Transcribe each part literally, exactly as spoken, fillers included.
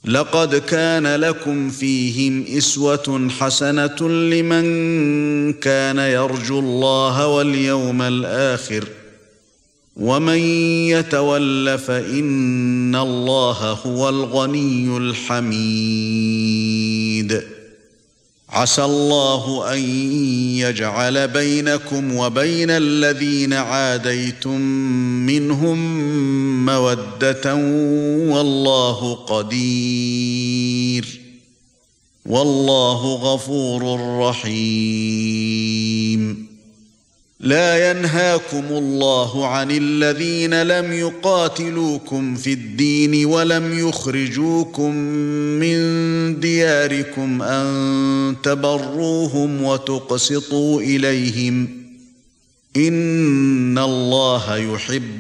لقد كان لكم فيهم أسوة حسنة لمن كان يرجو الله واليوم الآخر ومن يتول فإن الله هو الغني الحميد عسى الله أن يجعل بينكم وبين الذين عاديتم منهم مودة والله قدير والله غفور رحيم لا ينهاكم الله عن الذين لم يقاتلوكم في الدين ولم يخرجوكم من دياركم أن تبروهم وتقسطوا إليهم إن الله يحب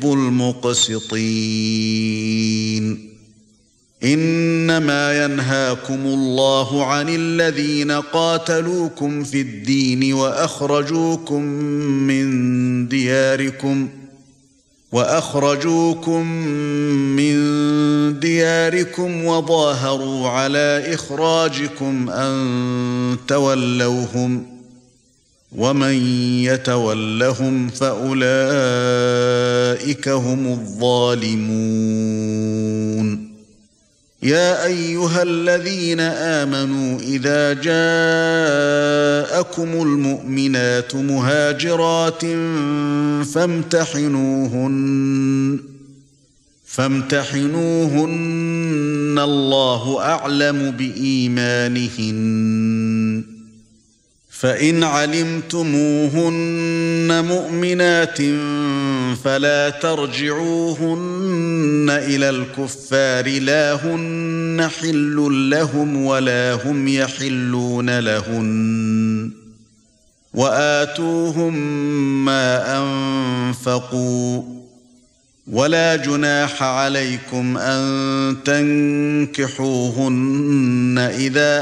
المقسطين إنما ينهاكم الله عن الذين قاتلوكم في الدين وأخرجوكم من دياركم وأخرجوكم من دياركم وظاهروا على إخراجكم أن تولوهم ومن يتولهم فأولئك هم الظالمون يا أيها الذين آمنوا إذا جاءكم المؤمنات مهاجرات فامتحنوهن فامتحنوهن الله أعلم بإيمانهن فإن علمتموهن مؤمنات فلا ترجعوهن إلى الكفار لا هن حل لهم ولا هم يحلون لهن وآتوهم ما أنفقوا ولا جناح عليكم أن تنكحوهن إذا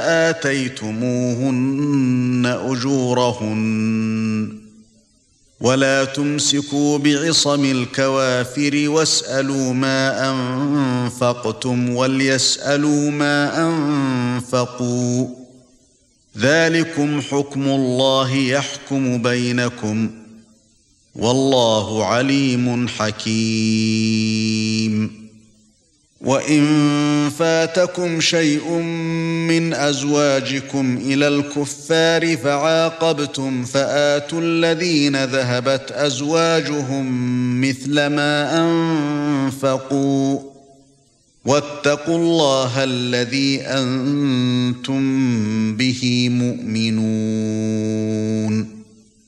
آتيتموهن أجورهن ولا تمسكوا بعصم الكوافر واسألوا ما أنفقتم وليسألوا ما أنفقوا ذلكم حكم الله يحكم بينكم والله عليم حكيم وإن فاتكم شيء من أزواجكم إلى الكفار فعاقبتم فآتوا الذين ذهبت أزواجهم مثل ما أنفقوا واتقوا الله الذي أنتم به مؤمنون